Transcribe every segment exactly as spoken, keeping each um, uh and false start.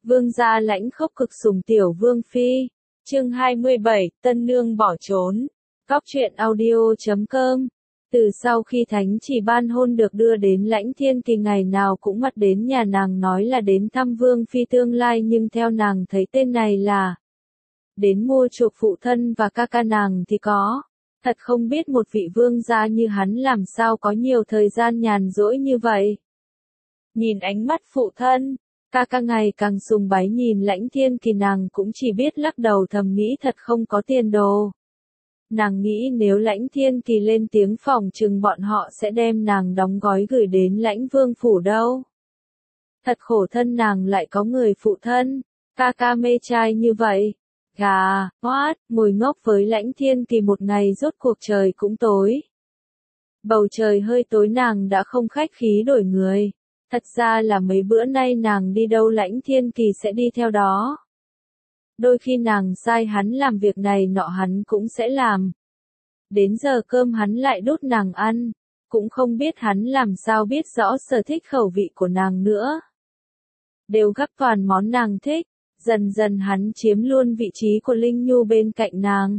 Vương gia lãnh khốc cực sủng tiểu vương phi. Chương hai mươi bảy, tân nương bỏ trốn. Góc truyện audio chấm com. Từ sau khi thánh chỉ ban hôn được đưa đến Lãnh Thiên Kỳ ngày nào cũng mặt đến nhà nàng nói là đến thăm vương phi tương lai, nhưng theo nàng thấy tên này là đến mua chuộc phụ thân và ca ca nàng thì có. Thật không biết một vị vương gia như hắn làm sao có nhiều thời gian nhàn rỗi như vậy. Nhìn ánh mắt phụ thân, ca ca ngày càng sùng bái nhìn Lãnh Thiên Kỳ, nàng cũng chỉ biết lắc đầu thầm nghĩ thật không có tiền đồ. Nàng nghĩ nếu Lãnh Thiên Kỳ lên tiếng phòng chừng bọn họ sẽ đem nàng đóng gói gửi đến Lãnh Vương phủ đâu. Thật khổ thân nàng lại có người phụ thân, ca ca mê trai như vậy. Gà, hoát, ngồi ngốc với Lãnh Thiên Kỳ một ngày rốt cuộc trời cũng tối. Bầu trời hơi tối nàng đã không khách khí đổi người. Thật ra là mấy bữa nay nàng đi đâu Lãnh Thiên Kỳ sẽ đi theo đó. Đôi khi nàng sai hắn làm việc này nọ hắn cũng sẽ làm. Đến giờ cơm hắn lại đút nàng ăn. Cũng không biết hắn làm sao biết rõ sở thích khẩu vị của nàng nữa. Đều gắp toàn món nàng thích. Dần dần hắn chiếm luôn vị trí của Linh Nhu bên cạnh nàng.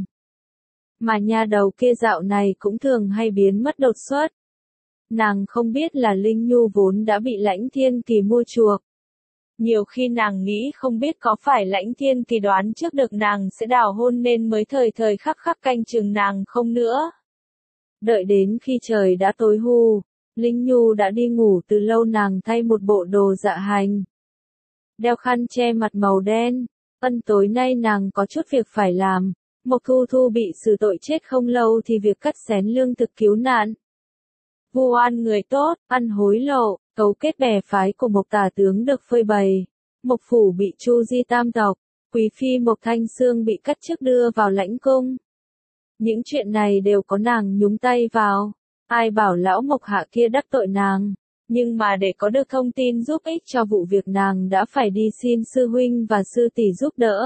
Mà nhà đầu kia dạo này cũng thường hay biến mất đột xuất. Nàng không biết là Linh Nhu vốn đã bị Lãnh Thiên Kỳ mua chuộc. Nhiều khi nàng nghĩ không biết có phải Lãnh Thiên Kỳ đoán trước được nàng sẽ đào hôn nên mới thời thời khắc khắc canh chừng nàng không nữa. Đợi đến khi trời đã tối hù, Linh Nhu đã đi ngủ từ lâu, nàng thay một bộ đồ dạ hành. Đeo khăn che mặt màu đen, ân tối nay nàng có chút việc phải làm. Mộc Thu Thu bị xử tội chết không lâu thì việc cắt xén lương thực cứu nạn. Vu oan người tốt, ăn hối lộ, cấu kết bè phái của Mộc Tả tướng được phơi bày. Mộc phủ bị Chu Di tam tộc, quý phi Mộc Thanh Sương bị cắt chức đưa vào lãnh cung. Những chuyện này đều có nàng nhúng tay vào. Ai bảo lão Mộc Hạ kia đắc tội nàng. Nhưng mà để có được thông tin giúp ích cho vụ việc nàng đã phải đi xin sư huynh và sư tỷ giúp đỡ.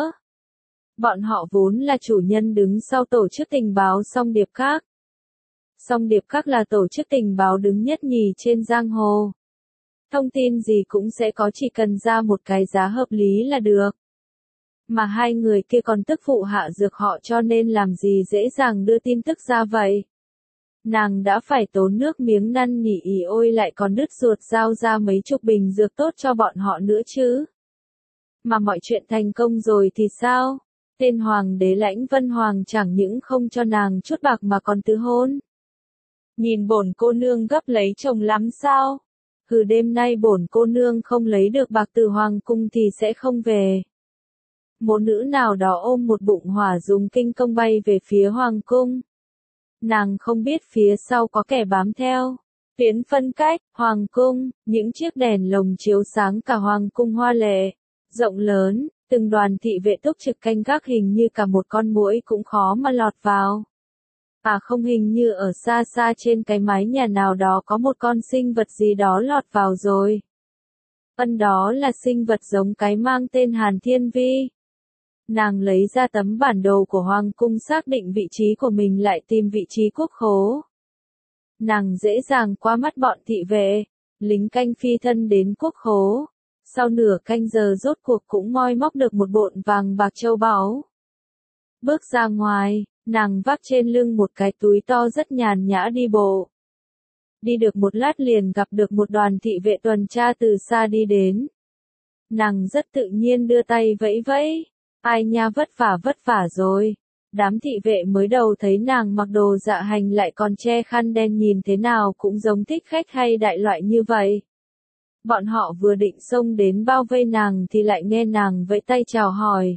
Bọn họ vốn là chủ nhân đứng sau tổ chức tình báo Song Điệp Các. Song Điệp Các là tổ chức tình báo đứng nhất nhì trên giang hồ. Thông tin gì cũng sẽ có, chỉ cần ra một cái giá hợp lý là được. Mà hai người kia còn tức phụ hạ dược họ cho nên làm gì dễ dàng đưa tin tức ra vậy. Nàng đã phải tốn nước miếng năn nỉ ỉ ôi lại còn đứt ruột giao ra mấy chục bình dược tốt cho bọn họ nữa chứ. Mà mọi chuyện thành công rồi thì sao? Tên hoàng đế Lãnh Vân Hoàng chẳng những không cho nàng chút bạc mà còn tứ hôn. Nhìn bổn cô nương gấp lấy chồng lắm sao? Hừ, đêm nay bổn cô nương không lấy được bạc từ hoàng cung thì sẽ không về. Một nữ nào đó ôm một bụng hỏa dùng kinh công bay về phía hoàng cung. Nàng không biết phía sau có kẻ bám theo. Phiến phân cách, hoàng cung, những chiếc đèn lồng chiếu sáng cả hoàng cung hoa lệ, rộng lớn, từng đoàn thị vệ túc trực canh gác, hình như cả một con muỗi cũng khó mà lọt vào. À không, hình như ở xa xa trên cái mái nhà nào đó có một con sinh vật gì đó lọt vào rồi. Ân, đó là sinh vật giống cái mang tên Hàn Thiên Vi. Nàng lấy ra tấm bản đồ của hoàng cung xác định vị trí của mình, lại tìm vị trí quốc khố. Nàng dễ dàng qua mắt bọn thị vệ, lính canh phi thân đến quốc khố. Sau nửa canh giờ rốt cuộc cũng moi móc được một bộn vàng bạc châu báu. Bước ra ngoài, nàng vác trên lưng một cái túi to rất nhàn nhã đi bộ. Đi được một lát liền gặp được một đoàn thị vệ tuần tra từ xa đi đến. Nàng rất tự nhiên đưa tay vẫy vẫy. Ai nha, vất vả vất vả rồi. Đám thị vệ mới đầu thấy nàng mặc đồ dạ hành lại còn che khăn đen, nhìn thế nào cũng giống thích khách hay đại loại như vậy. Bọn họ vừa định xông đến bao vây nàng thì lại nghe nàng vẫy tay chào hỏi.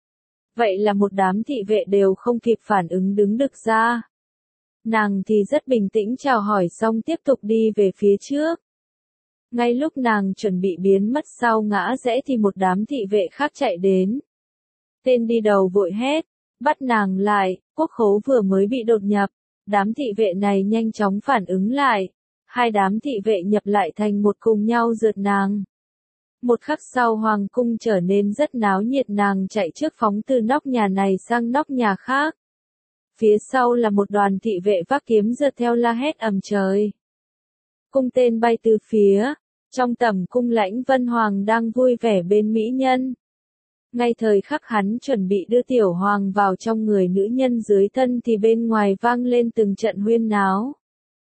Vậy là một đám thị vệ đều không kịp phản ứng đứng đực ra. Nàng thì rất bình tĩnh chào hỏi xong tiếp tục đi về phía trước. Ngay lúc nàng chuẩn bị biến mất sau ngã rẽ thì một đám thị vệ khác chạy đến. Tên đi đầu vội hét, bắt nàng lại, quốc khố vừa mới bị đột nhập. Đám thị vệ này nhanh chóng phản ứng lại. Hai đám thị vệ nhập lại thành một cùng nhau rượt nàng. Một khắc sau hoàng cung trở nên rất náo nhiệt, nàng chạy trước phóng từ nóc nhà này sang nóc nhà khác. Phía sau là một đoàn thị vệ vác kiếm rượt theo la hét ầm trời. Cung tên bay từ phía, Trong tầm cung Lãnh Vân Hoàng đang vui vẻ bên mỹ nhân. Ngay thời khắc hắn chuẩn bị đưa tiểu hoàng vào trong người nữ nhân dưới thân thì bên ngoài vang lên từng trận huyên náo.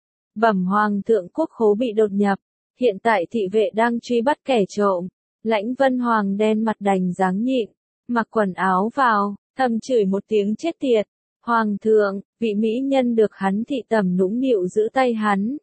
Bẩm hoàng thượng, quốc khố bị đột nhập, hiện tại thị vệ đang truy bắt kẻ trộm. Lãnh Vân Hoàng đen mặt đành dáng nhịn, mặc quần áo vào, thầm chửi một tiếng chết tiệt. Hoàng thượng, vị mỹ nhân được hắn thị tẩm nũng nịu giữ tay hắn.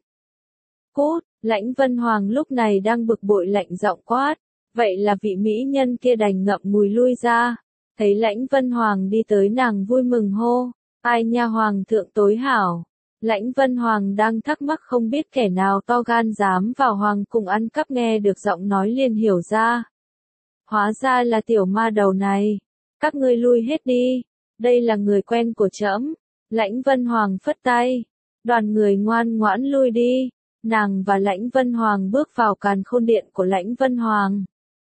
Cút, Lãnh Vân Hoàng lúc này đang bực bội lạnh giọng quát. Vậy là vị mỹ nhân kia đành ngậm ngùi lui ra. Thấy Lãnh Vân Hoàng đi tới nàng vui mừng hô. Ai nha hoàng thượng tối hảo. Lãnh Vân Hoàng đang thắc mắc không biết kẻ nào to gan dám vào hoàng cung ăn cắp, nghe được giọng nói liền hiểu ra. Hóa ra là tiểu ma đầu này. Các ngươi lui hết đi. Đây là người quen của trẫm. Lãnh Vân Hoàng phất tay. Đoàn người ngoan ngoãn lui đi. Nàng và Lãnh Vân Hoàng bước vào càn khôn điện của Lãnh Vân Hoàng.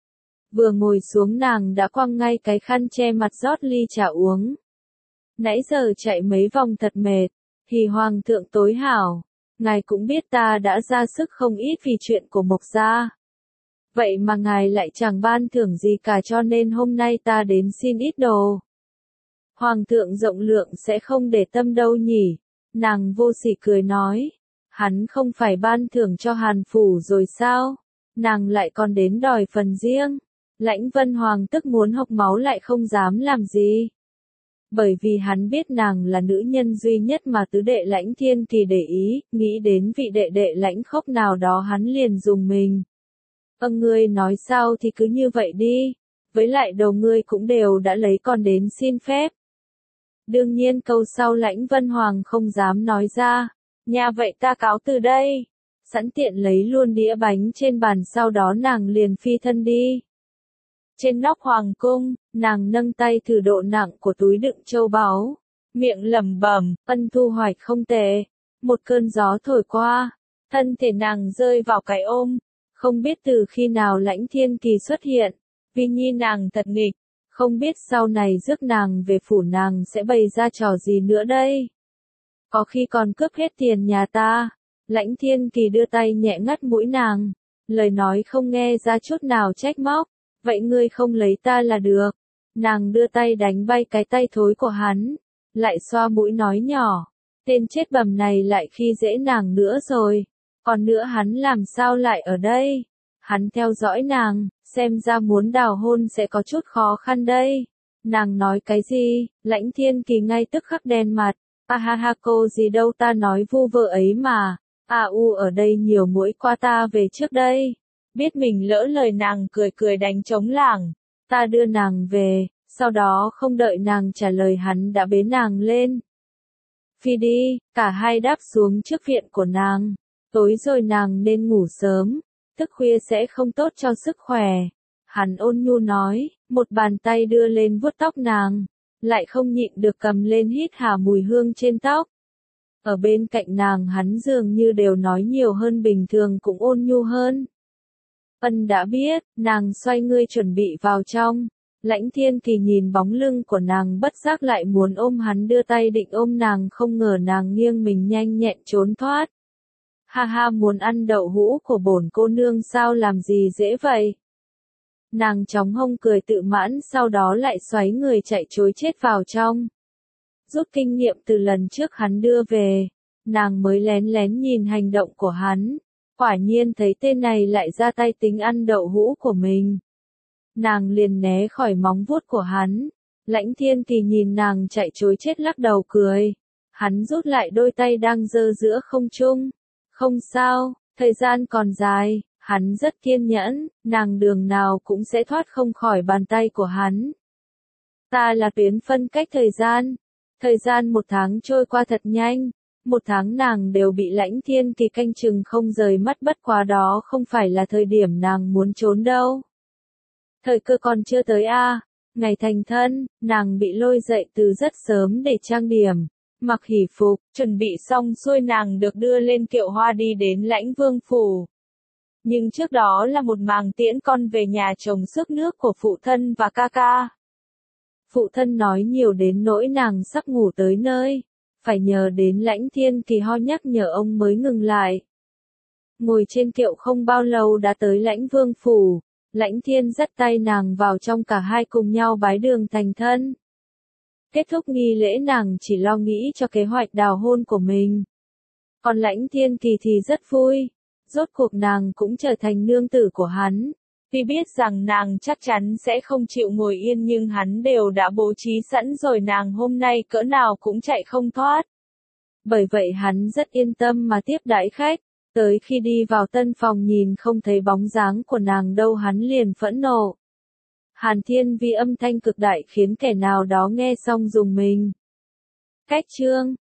Vừa ngồi xuống nàng đã quăng ngay cái khăn che mặt rót ly trà uống. Nãy giờ chạy mấy vòng thật mệt. Thì hoàng thượng tối hảo. Ngài cũng biết ta đã ra sức không ít vì chuyện của Mộc gia. Vậy mà ngài lại chẳng ban thưởng gì cả, cho nên hôm nay ta đến xin ít đồ. Hoàng thượng rộng lượng sẽ không để tâm đâu nhỉ. Nàng vô sỉ cười nói. Hắn không phải ban thưởng cho Hàn Phủ rồi sao? Nàng lại còn đến đòi phần riêng. Lãnh Vân Hoàng tức muốn hộc máu lại không dám làm gì. Bởi vì hắn biết nàng là nữ nhân duy nhất mà tứ đệ Lãnh Thiên Kỳ để ý, nghĩ đến vị đệ đệ Lãnh Khốc nào đó hắn liền dùng mình. Ơ ngươi nói sao thì cứ như vậy đi. Với lại đầu ngươi cũng đều đã lấy, còn đến xin phép. Đương nhiên câu sau Lãnh Vân Hoàng không dám nói ra. Nhà vậy ta cáo từ đây. Sẵn tiện lấy luôn đĩa bánh trên bàn, sau đó nàng liền phi thân đi. Trên nóc hoàng cung, nàng nâng tay thử độ nặng của túi đựng châu báu. Miệng lẩm bẩm, ân thu hoạch không tệ. Một cơn gió thổi qua, thân thể nàng rơi vào cái ôm. Không biết từ khi nào Lãnh Thiên Kỳ xuất hiện. Vì nhi nàng thật nghịch. Không biết sau này rước nàng về phủ nàng sẽ bày ra trò gì nữa đây. Có khi còn cướp hết tiền nhà ta. Lãnh Thiên Kỳ đưa tay nhẹ ngắt mũi nàng. Lời nói không nghe ra chút nào trách móc. Vậy ngươi không lấy ta là được. Nàng đưa tay đánh bay cái tay thối của hắn. Lại xoa mũi nói nhỏ. Tên chết bầm này lại khi dễ nàng nữa rồi. Còn nữa hắn làm sao lại ở đây? Hắn theo dõi nàng, xem ra muốn đào hôn sẽ có chút khó khăn đây. Nàng nói cái gì? Lãnh Thiên Kỳ ngay tức khắc đen mặt. A ha ha, cô gì đâu, ta nói vu vơ ấy mà. A u ở đây nhiều mũi qua ta về trước đây. Biết mình lỡ lời, nàng cười cười đánh trống lảng. Ta đưa nàng về, sau đó không đợi nàng trả lời hắn đã bế nàng lên. Phi đi, cả hai đáp xuống trước viện của nàng. Tối rồi nàng nên ngủ sớm, thức khuya sẽ không tốt cho sức khỏe. Hắn ôn nhu nói, một bàn tay đưa lên vuốt tóc nàng, lại không nhịn được cầm lên hít hà mùi hương trên tóc. Ở bên cạnh nàng hắn dường như đều nói nhiều hơn bình thường, cũng ôn nhu hơn. Ân đã biết, nàng xoay người chuẩn bị vào trong. Lãnh Thiên Kỳ nhìn bóng lưng của nàng bất giác lại muốn ôm hắn, đưa tay định ôm nàng, không ngờ nàng nghiêng mình nhanh nhẹn trốn thoát. Ha ha, muốn ăn đậu hũ của bổn cô nương sao, làm gì dễ vậy. Nàng chóng hông cười tự mãn, sau đó lại xoáy người chạy trối chết vào trong. Rút kinh nghiệm từ lần trước hắn đưa về, nàng mới lén lén nhìn hành động của hắn. Quả nhiên thấy tên này lại ra tay tính ăn đậu hũ của mình. Nàng liền né khỏi móng vuốt của hắn. Lãnh Thiên Kỳ nhìn nàng chạy trối chết lắc đầu cười. Hắn rút lại đôi tay đang giơ giữa không trung. Không sao, thời gian còn dài, hắn rất kiên nhẫn, nàng đường nào cũng sẽ thoát không khỏi bàn tay của hắn. Ta là tuyến phân cách thời gian. Thời gian một tháng trôi qua thật nhanh. Một tháng nàng đều bị Lãnh Thiên Kỳ canh chừng không rời mắt, bất quá đó không phải là thời điểm nàng muốn trốn đâu. Thời cơ còn chưa tới a. À. Ngày thành thân, nàng bị lôi dậy từ rất sớm để trang điểm, mặc hỷ phục, chuẩn bị xong xuôi nàng được đưa lên kiệu hoa đi đến Lãnh Vương phủ. Nhưng trước đó là một màng tiễn con về nhà chồng sức nước của phụ thân và ca ca. Phụ thân nói nhiều đến nỗi nàng sắp ngủ tới nơi. Phải nhờ đến Lãnh Thiên Kỳ ho nhắc nhở ông mới ngừng lại. ngồi trên kiệu không bao lâu đã tới Lãnh Vương phủ. Lãnh Thiên dắt tay nàng vào trong, cả hai cùng nhau bái đường thành thân. Kết thúc nghi lễ, nàng chỉ lo nghĩ cho kế hoạch đào hôn của mình. Còn Lãnh Thiên Kỳ thì rất vui. Rốt cuộc nàng cũng trở thành nương tử của hắn. Tuy biết rằng nàng chắc chắn sẽ không chịu ngồi yên, nhưng hắn đều đã bố trí sẵn rồi, nàng hôm nay cỡ nào cũng chạy không thoát. Bởi vậy hắn rất yên tâm mà tiếp đãi khách. Tới khi đi vào tân phòng nhìn không thấy bóng dáng của nàng đâu, hắn liền phẫn nộ. Hàn Thiên Vi âm thanh cực đại khiến kẻ nào đó nghe xong rùng mình. Cách chương